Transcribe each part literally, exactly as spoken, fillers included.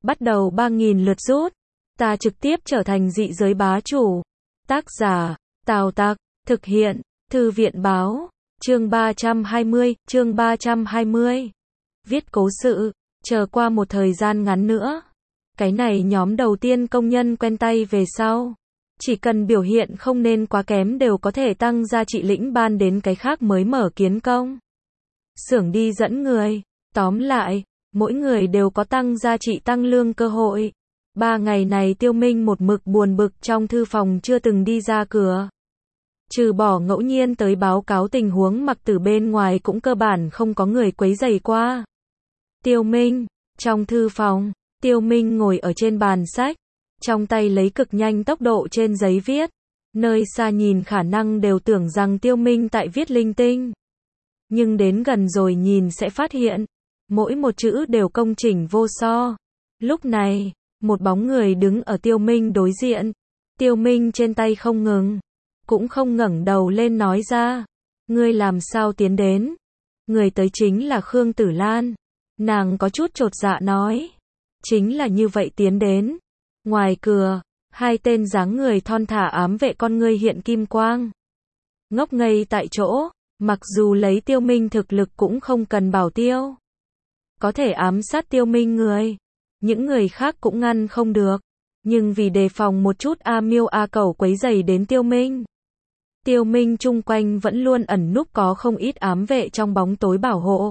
bắt đầu ba nghìn lượt rút. Ta trực tiếp trở thành dị giới bá chủ. Tác giả, Tào Tặc, thực hiện, Thư viện báo, chương ba trăm hai mươi, chương ba trăm hai mươi. Viết cố sự, chờ qua một thời gian ngắn nữa. Cái này nhóm đầu tiên công nhân quen tay về sau. Chỉ cần biểu hiện không nên quá kém đều có thể tăng giá trị lĩnh ban đến cái khác mới mở kiến công. Xưởng đi dẫn người. Tóm lại, mỗi người đều có tăng giá trị tăng lương cơ hội. Ba ngày này Tiêu Minh một mực buồn bực trong thư phòng chưa từng đi ra cửa. Trừ bỏ ngẫu nhiên tới báo cáo tình huống mặc tử bên ngoài cũng cơ bản không có người quấy rầy qua. Tiêu Minh, trong thư phòng, Tiêu Minh ngồi ở trên bàn sách, trong tay lấy cực nhanh tốc độ trên giấy viết. Nơi xa nhìn khả năng đều tưởng rằng Tiêu Minh tại viết linh tinh. Nhưng đến gần rồi nhìn sẽ phát hiện, mỗi một chữ đều công chỉnh vô so. Lúc này, một bóng người đứng ở Tiêu Minh đối diện. Tiêu Minh trên tay không ngừng, cũng không ngẩng đầu lên nói ra. Ngươi làm sao tiến đến? Người tới chính là Khương Tử Lan. Nàng có chút chột dạ nói. Chính là như vậy tiến đến. Ngoài cửa, hai tên dáng người thon thả ám vệ con ngươi hiện kim quang. Ngốc ngây tại chỗ, mặc dù lấy Tiêu Minh thực lực cũng không cần bảo tiêu. Có thể ám sát Tiêu Minh người. Những người khác cũng ngăn không được. Nhưng vì đề phòng một chút A Miêu A Cẩu quấy rầy đến Tiêu Minh. Tiêu Minh chung quanh vẫn luôn ẩn núp có không ít ám vệ trong bóng tối bảo hộ.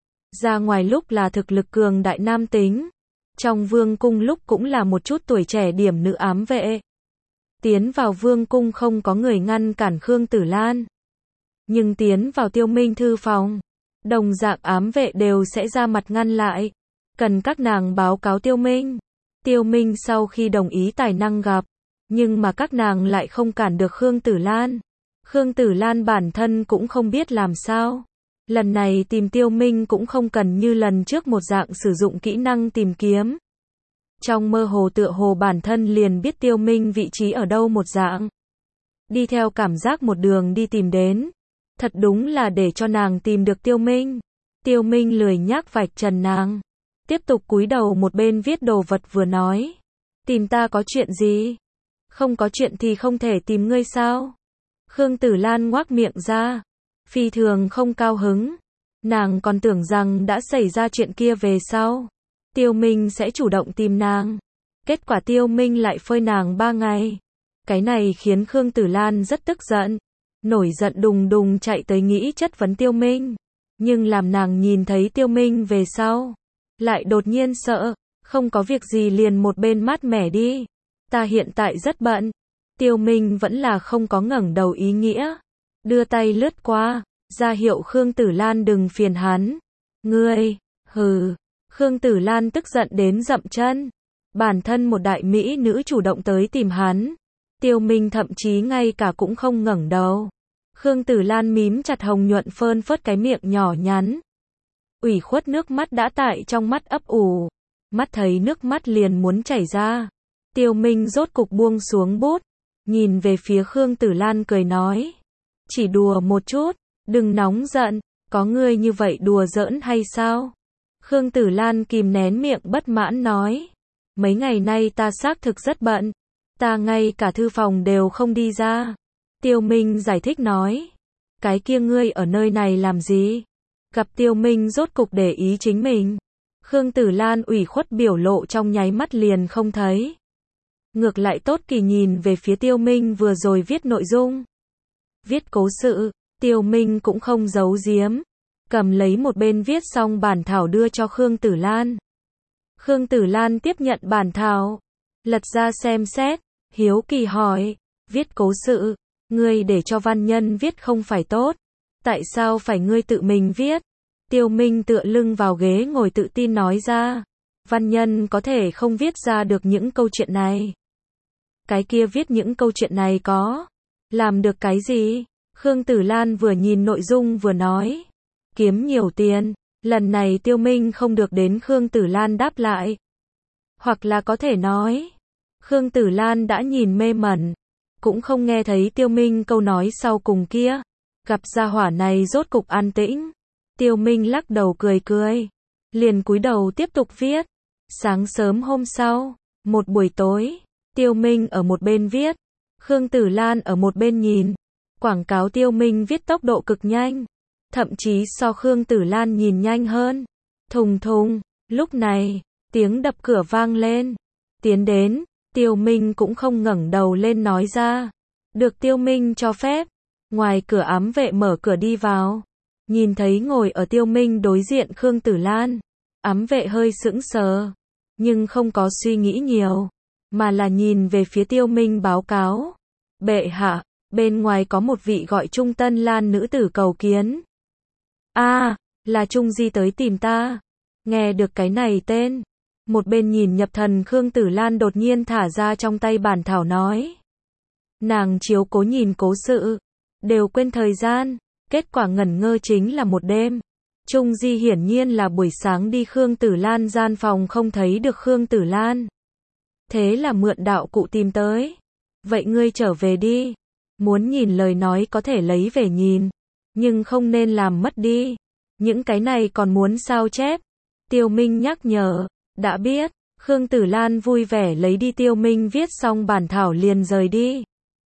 Ra ngoài lúc là thực lực cường đại nam tính. Trong vương cung lúc cũng là một chút tuổi trẻ điểm nữ ám vệ. Tiến vào vương cung không có người ngăn cản Khương Tử Lan. Nhưng tiến vào Tiêu Minh thư phòng, đồng dạng ám vệ đều sẽ ra mặt ngăn lại. Cần các nàng báo cáo Tiêu Minh. Tiêu Minh sau khi đồng ý tài năng gặp, nhưng mà các nàng lại không cản được Khương Tử Lan. Khương Tử Lan bản thân cũng không biết làm sao. Lần này tìm Tiêu Minh cũng không cần như lần trước một dạng sử dụng kỹ năng tìm kiếm. Trong mơ hồ tựa hồ bản thân liền biết Tiêu Minh vị trí ở đâu một dạng. Đi theo cảm giác một đường đi tìm đến. Thật đúng là để cho nàng tìm được Tiêu Minh. Tiêu Minh lười nhác vạch trần nàng. Tiếp tục cúi đầu một bên viết đồ vật vừa nói. Tìm ta có chuyện gì? Không có chuyện thì không thể tìm ngươi sao? Khương Tử Lan ngoác miệng ra. Phi thường không cao hứng. Nàng còn tưởng rằng đã xảy ra chuyện kia về sau. Tiêu Minh sẽ chủ động tìm nàng. Kết quả Tiêu Minh lại phơi nàng ba ngày. Cái này khiến Khương Tử Lan rất tức giận. Nổi giận đùng đùng chạy tới nghĩ chất vấn Tiêu Minh. Nhưng làm nàng nhìn thấy Tiêu Minh về sau. Lại đột nhiên sợ. Không có việc gì liền một bên mát mẻ đi. Ta hiện tại rất bận. Tiêu Minh vẫn là không có ngẩng đầu ý nghĩa. Đưa tay lướt qua. Ra hiệu Khương Tử Lan đừng phiền hắn. Ngươi, hừ. Khương Tử Lan tức giận đến dậm chân. Bản thân một đại mỹ nữ chủ động tới tìm hắn. Tiêu Minh thậm chí ngay cả cũng không ngẩng đầu. Khương Tử Lan mím chặt hồng nhuận phơn phớt cái miệng nhỏ nhắn. Ủy khuất nước mắt đã tại trong mắt ấp ủ. Mắt thấy nước mắt liền muốn chảy ra. Tiêu Minh rốt cục buông xuống bút. Nhìn về phía Khương Tử Lan cười nói. Chỉ đùa một chút, đừng nóng giận, có ngươi như vậy đùa giỡn hay sao? Khương Tử Lan kìm nén miệng bất mãn nói. Mấy ngày nay ta xác thực rất bận. Ta ngay cả thư phòng đều không đi ra. Tiêu Minh giải thích nói. Cái kia ngươi ở nơi này làm gì? Gặp Tiêu Minh rốt cục để ý chính mình. Khương Tử Lan ủy khuất biểu lộ trong nháy mắt liền không thấy. Ngược lại tốt kỳ nhìn về phía Tiêu Minh vừa rồi viết nội dung. Viết cố sự, Tiêu Minh cũng không giấu giếm. Cầm lấy một bên viết xong bản thảo đưa cho Khương Tử Lan. Khương Tử Lan tiếp nhận bản thảo. Lật ra xem xét. Hiếu kỳ hỏi. Viết cố sự. Ngươi để cho văn nhân viết không phải tốt. Tại sao phải ngươi tự mình viết? Tiêu Minh tựa lưng vào ghế ngồi tự tin nói ra. Văn nhân có thể không viết ra được những câu chuyện này. Cái kia viết những câu chuyện này có làm được cái gì? Khương Tử Lan vừa nhìn nội dung vừa nói. Kiếm nhiều tiền. Lần này Tiêu Minh không được đến Khương Tử Lan đáp lại. Hoặc là có thể nói. Khương Tử Lan đã nhìn mê mẩn. Cũng không nghe thấy Tiêu Minh câu nói sau cùng kia. Gặp gia hỏa này rốt cục an tĩnh. Tiêu Minh lắc đầu cười cười. Liền cúi đầu tiếp tục viết. Sáng sớm hôm sau, một buổi tối, Tiêu Minh ở một bên viết, Khương Tử Lan ở một bên nhìn. Quảng cáo Tiêu Minh viết tốc độ cực nhanh, thậm chí so Khương Tử Lan nhìn nhanh hơn. Thùng thùng, lúc này, tiếng đập cửa vang lên. Tiến đến, Tiêu Minh cũng không ngẩng đầu lên nói ra. Được Tiêu Minh cho phép. Ngoài cửa ám vệ mở cửa đi vào. Nhìn thấy ngồi ở Tiêu Minh đối diện Khương Tử Lan. Ám vệ hơi sững sờ, nhưng không có suy nghĩ nhiều, mà là nhìn về phía Tiêu Minh báo cáo. Bệ hạ, bên ngoài có một vị gọi Trung Tân Lan nữ tử cầu kiến. A, à, là Trung Di tới tìm ta. Nghe được cái này tên, một bên nhìn nhập thần Khương Tử Lan đột nhiên thả ra trong tay bản thảo nói. Nàng chiếu cố nhìn cố sự, đều quên thời gian, kết quả ngẩn ngơ chính là một đêm. Trung Di hiển nhiên là buổi sáng đi Khương Tử Lan gian phòng không thấy được Khương Tử Lan. Thế là mượn đạo cụ tìm tới. Vậy ngươi trở về đi. Muốn nhìn lời nói có thể lấy về nhìn, nhưng không nên làm mất đi. Những cái này còn muốn sao chép. Tiêu Minh nhắc nhở. Đã biết. Khương Tử Lan vui vẻ lấy đi Tiêu Minh viết xong bản thảo liền rời đi.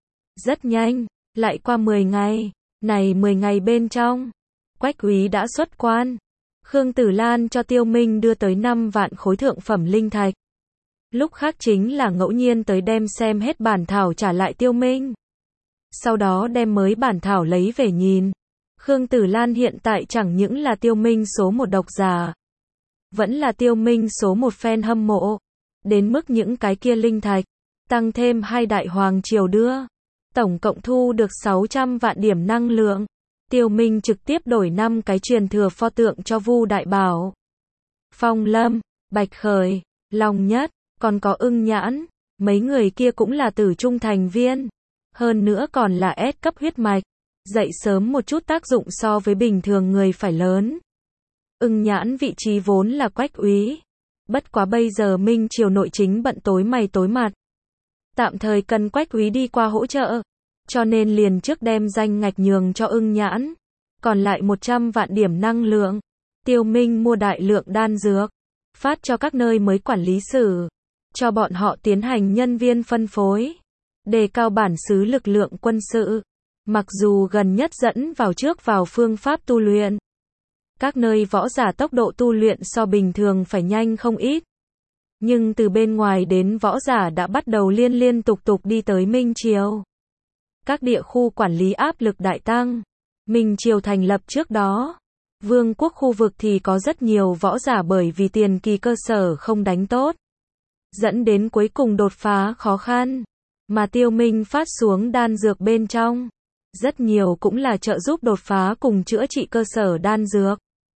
Rất nhanh, lại qua mười ngày. Này mười ngày bên trong, Quách úy đã xuất quan. Khương Tử Lan cho Tiêu Minh đưa tới năm vạn khối thượng phẩm linh thạch. Lúc khác chính là ngẫu nhiên tới đem xem hết bản thảo trả lại Tiêu Minh. Sau đó đem mới bản thảo lấy về nhìn. Khương Tử Lan hiện tại chẳng những là Tiêu Minh số một độc giả, vẫn là Tiêu Minh số một fan hâm mộ. Đến mức những cái kia linh thạch, tăng thêm hai đại hoàng triều đưa. Tổng cộng thu được sáu trăm vạn điểm năng lượng. Tiêu Minh trực tiếp đổi năm cái truyền thừa pho tượng cho Vu Đại Bảo. Phong Lâm, Bạch Khởi, Long Nhất, còn có Ưng Nhãn, mấy người kia cũng là tử trung thành viên. Hơn nữa còn là S cấp huyết mạch. Dậy sớm một chút tác dụng so với bình thường người phải lớn. Ưng Nhãn vị trí vốn là Quách úy. Bất quá bây giờ Minh Triều nội chính bận tối mày tối mặt. Tạm thời cần Quách úy đi qua hỗ trợ. Cho nên liền trước đem danh ngạch nhường cho Ưng Nhãn. Còn lại một trăm vạn điểm năng lượng. Tiêu Minh mua đại lượng đan dược. Phát cho các nơi mới quản lý sử. Cho bọn họ tiến hành nhân viên phân phối. Đề cao bản xứ lực lượng quân sự. Mặc dù gần nhất dẫn vào trước vào phương pháp tu luyện. Các nơi võ giả tốc độ tu luyện so bình thường phải nhanh không ít. Nhưng từ bên ngoài đến võ giả đã bắt đầu liên liên tục tục đi tới Minh Triều. Các địa khu quản lý áp lực đại tăng. Minh Triều thành lập trước đó. Vương quốc khu vực thì có rất nhiều võ giả bởi vì tiền kỳ cơ sở không đánh tốt. Dẫn đến cuối cùng đột phá khó khăn. Mà Tiêu Minh phát xuống đan dược bên trong. Rất nhiều cũng là trợ giúp đột phá cùng chữa trị cơ sở đan dược.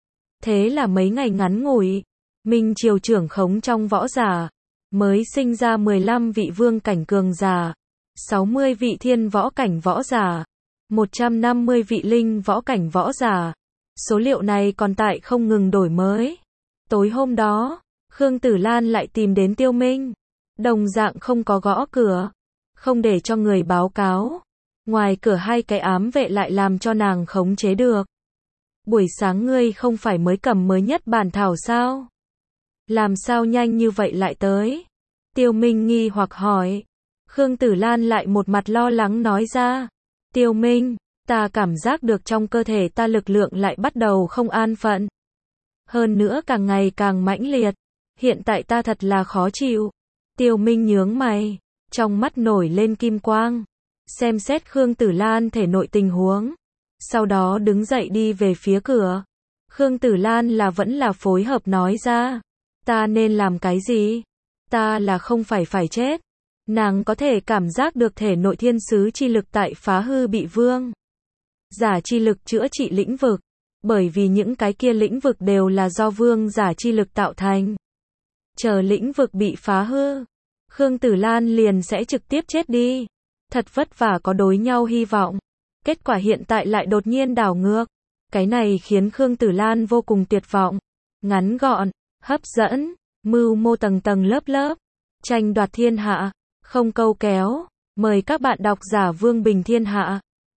Thế là mấy ngày ngắn ngủi. Minh Triều trưởng khống trong võ giả. Mới sinh ra mười lăm vị vương cảnh cường giả. sáu mươi vị thiên võ cảnh võ giả. một trăm năm mươi vị linh võ cảnh võ giả. Số liệu này còn tại không ngừng đổi mới. Tối hôm đó, Khương Tử Lan lại tìm đến Tiêu Minh. Đồng dạng không có gõ cửa. Không để cho người báo cáo. Ngoài cửa hai cái ám vệ lại làm cho nàng khống chế được. Buổi sáng ngươi không phải mới cầm mới nhất bản thảo sao? Làm sao nhanh như vậy lại tới? Tiêu Minh nghi hoặc hỏi. Khương Tử Lan lại một mặt lo lắng nói ra. Tiêu Minh, ta cảm giác được trong cơ thể ta lực lượng lại bắt đầu không an phận. Hơn nữa càng ngày càng mãnh liệt. Hiện tại ta thật là khó chịu. Tiêu Minh nhướng mày. Trong mắt nổi lên kim quang. Xem xét Khương Tử Lan thể nội tình huống. Sau đó đứng dậy đi về phía cửa. Khương Tử Lan là vẫn là phối hợp nói ra. Ta nên làm cái gì? Ta là không phải phải chết. Nàng có thể cảm giác được thể nội thiên sứ chi lực tại phá hư bị vương giả chi lực chữa trị lĩnh vực. Bởi vì những cái kia lĩnh vực đều là do vương giả chi lực tạo thành. Chờ lĩnh vực bị phá hư, Khương Tử Lan liền sẽ trực tiếp chết đi. Thật vất vả có đối nhau hy vọng. Kết quả hiện tại lại đột nhiên đảo ngược. Cái này khiến Khương Tử Lan vô cùng tuyệt vọng. Ngắn gọn, hấp dẫn, mưu mô tầng tầng lớp lớp. Tranh đoạt thiên hạ, không câu kéo. Mời các bạn đọc giả Vương Bình Thiên Hạ.